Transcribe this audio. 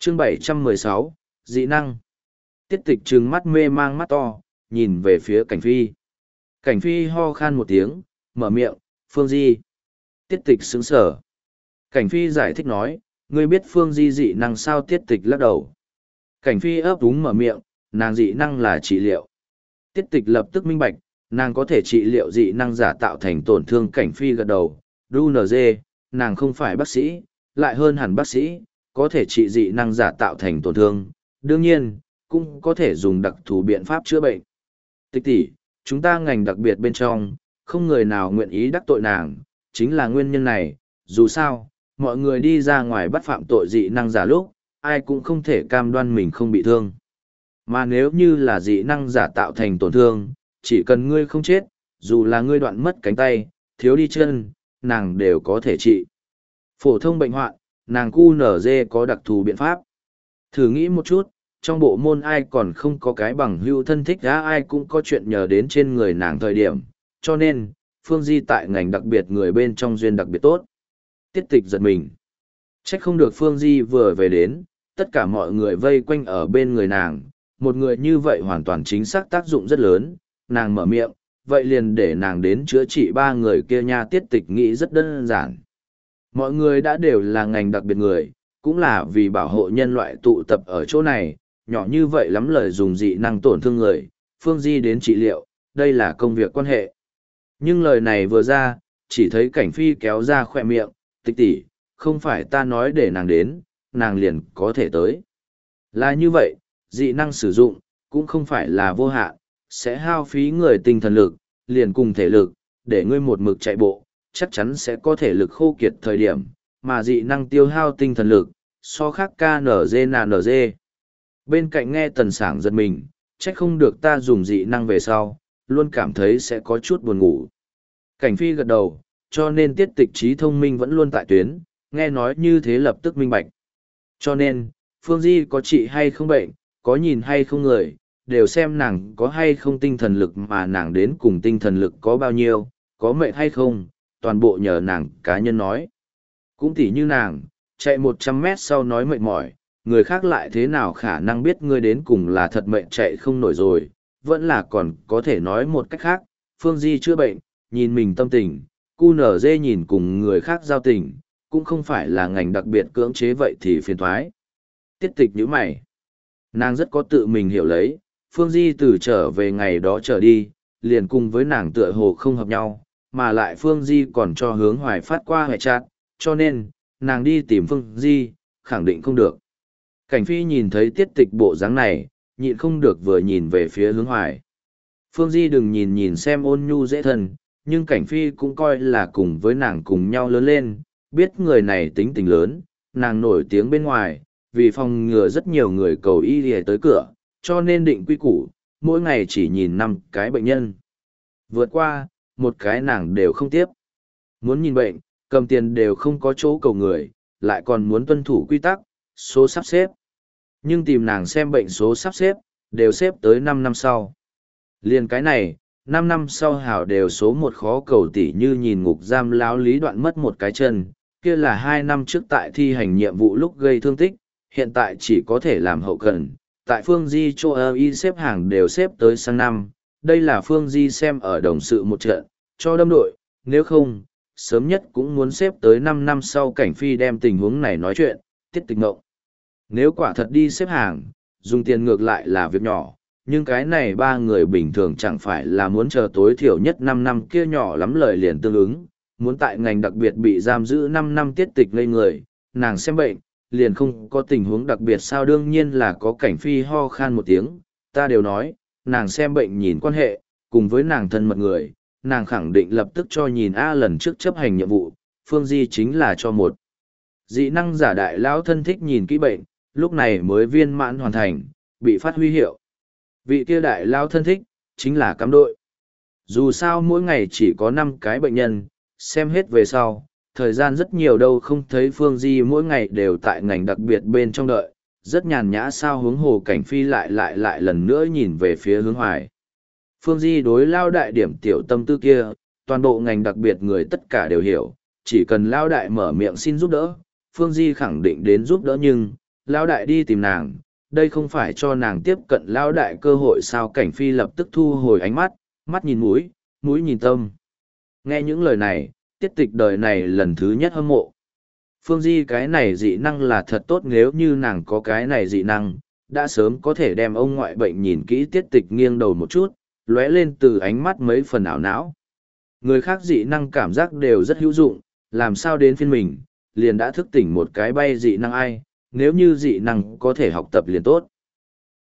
Chương 716, dị năng. Tiết tịch trừng mắt mê mang mắt to, nhìn về phía Cảnh Phi. Cảnh Phi ho khan một tiếng, mở miệng, Phương Di. Tiết tịch sững sở. Cảnh Phi giải thích nói, ngươi biết Phương Di dị năng sao? Tiết tịch lắc đầu. Cảnh Phi ấp úng mở miệng, nàng dị năng là trị liệu. Tiết tịch lập tức minh bạch, nàng có thể trị liệu dị năng giả tạo thành tổn thương. Cảnh Phi gật đầu, DUNG, nàng không phải bác sĩ, lại hơn hẳn bác sĩ, có thể trị dị năng giả tạo thành tổn thương, đương nhiên, cũng có thể dùng đặc thù biện pháp chữa bệnh. Tịch tỷ, chúng ta ngành đặc biệt bên trong, không người nào nguyện ý đắc tội nàng, chính là nguyên nhân này, dù sao, mọi người đi ra ngoài bắt phạm tội dị năng giả lúc, ai cũng không thể cam đoan mình không bị thương. Mà nếu như là dị năng giả tạo thành tổn thương, chỉ cần ngươi không chết, dù là ngươi đoạn mất cánh tay, thiếu đi chân, nàng đều có thể trị. Phổ thông bệnh hoạn, nàng QNZ có đặc thù biện pháp. Thử nghĩ một chút, trong bộ môn ai còn không có cái bằng hữu thân thích á, ai cũng có chuyện nhờ đến trên người nàng thời điểm, cho nên, Phương Di tại ngành đặc biệt người bên trong duyên đặc biệt tốt. Tiết tịch giật mình. Trách không được Phương Di vừa về đến, tất cả mọi người vây quanh ở bên người nàng, một người như vậy hoàn toàn chính xác tác dụng rất lớn, nàng mở miệng, vậy liền để nàng đến chữa trị ba người kia nha. Tiết tịch nghĩ rất đơn giản. Mọi người đã đều là ngành đặc biệt người, cũng là vì bảo hộ nhân loại tụ tập ở chỗ này, nhỏ như vậy lắm lời dùng dị năng tổn thương người, Phương Di đến trị liệu, đây là công việc quan hệ. Nhưng lời này vừa ra, chỉ thấy Cảnh Phi kéo ra khỏe miệng, tịch tỷ, không phải ta nói để nàng đến, nàng liền có thể tới. Là như vậy, dị năng sử dụng, cũng không phải là vô hạn, sẽ hao phí người tinh thần lực, liền cùng thể lực, để ngươi một mực chạy bộ, chắc chắn sẽ có thể lực khô kiệt thời điểm, mà dị năng tiêu hao tinh thần lực, so khác KNG. Bên cạnh nghe Tần Sảng giật mình, trách không được ta dùng dị năng về sau, luôn cảm thấy sẽ có chút buồn ngủ. Cảnh Phi gật đầu, cho nên tiết tịch trí thông minh vẫn luôn tại tuyến, nghe nói như thế lập tức minh bạch. Cho nên, Phương Di có trị hay không bệnh, có nhìn hay không người, đều xem nàng có hay không tinh thần lực, mà nàng đến cùng tinh thần lực có bao nhiêu, có mệt hay không, toàn bộ nhờ nàng cá nhân nói. Cũng tỉ như nàng, chạy 100 mét sau nói mệt mỏi, người khác lại thế nào khả năng biết ngươi đến cùng là thật mệt chạy không nổi rồi, vẫn là còn có thể nói một cách khác, Phương Di chữa bệnh, nhìn mình tâm tình, QNZ nhìn cùng người khác giao tình, cũng không phải là ngành đặc biệt cưỡng chế vậy thì phiền thoái. Tiết tịch như mày. Nàng rất có tự mình hiểu lấy, Phương Di từ trở về ngày đó trở đi, liền cùng với nàng tựa hồ không hợp nhau, mà lại Phương Di còn cho Hướng Hoài phát qua hệ chat, cho nên, nàng đi tìm Phương Di, khẳng định không được. Cảnh Phi nhìn thấy tiết tịch bộ dáng này, nhịn không được vừa nhìn về phía Hướng Hoài. Phương Di đừng nhìn xem ôn nhu dễ thân, nhưng Cảnh Phi cũng coi là cùng với nàng cùng nhau lớn lên, biết người này tính tình lớn, nàng nổi tiếng bên ngoài, vì phòng ngừa rất nhiều người cầu y đi tới cửa, cho nên định quy củ, mỗi ngày chỉ nhìn 5 cái bệnh nhân. Vượt qua, một cái nàng đều không tiếp. Muốn nhìn bệnh, cầm tiền đều không có chỗ cầu người, lại còn muốn tuân thủ quy tắc, số sắp xếp. Nhưng tìm nàng xem bệnh số sắp xếp, đều xếp tới 5 năm sau. Liền cái này, 5 năm sau hảo đều số 1 khó cầu, tỉ như nhìn ngục giam lão Lý Đoạn mất một cái chân, kia là 2 năm trước tại thi hành nhiệm vụ lúc gây thương tích, hiện tại chỉ có thể làm hậu cần. Tại Phương Di cho y xếp hàng đều xếp tới sang năm, đây là Phương Di xem ở đồng sự một trận, cho đâm đội, nếu không, sớm nhất cũng muốn xếp tới 5 năm sau. Cảnh Phi đem tình huống này nói chuyện, tiết tịch ngộng. Nếu quả thật đi xếp hàng, dùng tiền ngược lại là việc nhỏ, nhưng cái này ba người bình thường chẳng phải là muốn chờ tối thiểu nhất 5 năm kia nhỏ lắm lời liền tương ứng, muốn tại ngành đặc biệt bị giam giữ 5 năm tiết tịch ngây người, nàng xem bệnh, liền không có tình huống đặc biệt sao? Đương nhiên là có. Cảnh Phi ho khan một tiếng, ta đều nói, nàng xem bệnh nhìn quan hệ, cùng với nàng thân mật người, nàng khẳng định lập tức cho nhìn. Lần trước chấp hành nhiệm vụ, Phương Di chính là cho một dị năng giả đại lão thân thích nhìn kỹ bệnh, lúc này mới viên mãn hoàn thành, bị phát huy hiệu. Vị kia đại lão thân thích, chính là cắm đội. Dù sao mỗi ngày chỉ có 5 cái bệnh nhân, xem hết về sau, thời gian rất nhiều đâu không thấy Phương Di mỗi ngày đều tại ngành đặc biệt bên trong đợi, rất nhàn nhã sao? Hướng hồ. Cảnh Phi lại lần nữa nhìn về phía Hướng Hoài. Phương Di đối lao đại điểm tiểu tâm tư kia, toàn bộ ngành đặc biệt người tất cả đều hiểu, chỉ cần lao đại mở miệng xin giúp đỡ, Phương Di khẳng định đến giúp đỡ, nhưng lão đại đi tìm nàng, đây không phải cho nàng tiếp cận lão đại cơ hội sao? Cảnh Phi lập tức thu hồi ánh mắt, mắt nhìn mũi, mũi nhìn tâm. Nghe những lời này, Tiết Tịch đời này lần thứ nhất hâm mộ. Phương Di cái này dị năng là thật tốt, nếu như nàng có cái này dị năng, đã sớm có thể đem ông ngoại bệnh nhìn kỹ. Tiết Tịch nghiêng đầu một chút, lóe lên từ ánh mắt mấy phần ảo não. Người khác dị năng cảm giác đều rất hữu dụng, làm sao đến phiên mình, liền đã thức tỉnh một cái bay dị năng ai, nếu như dị năng có thể học tập liền tốt.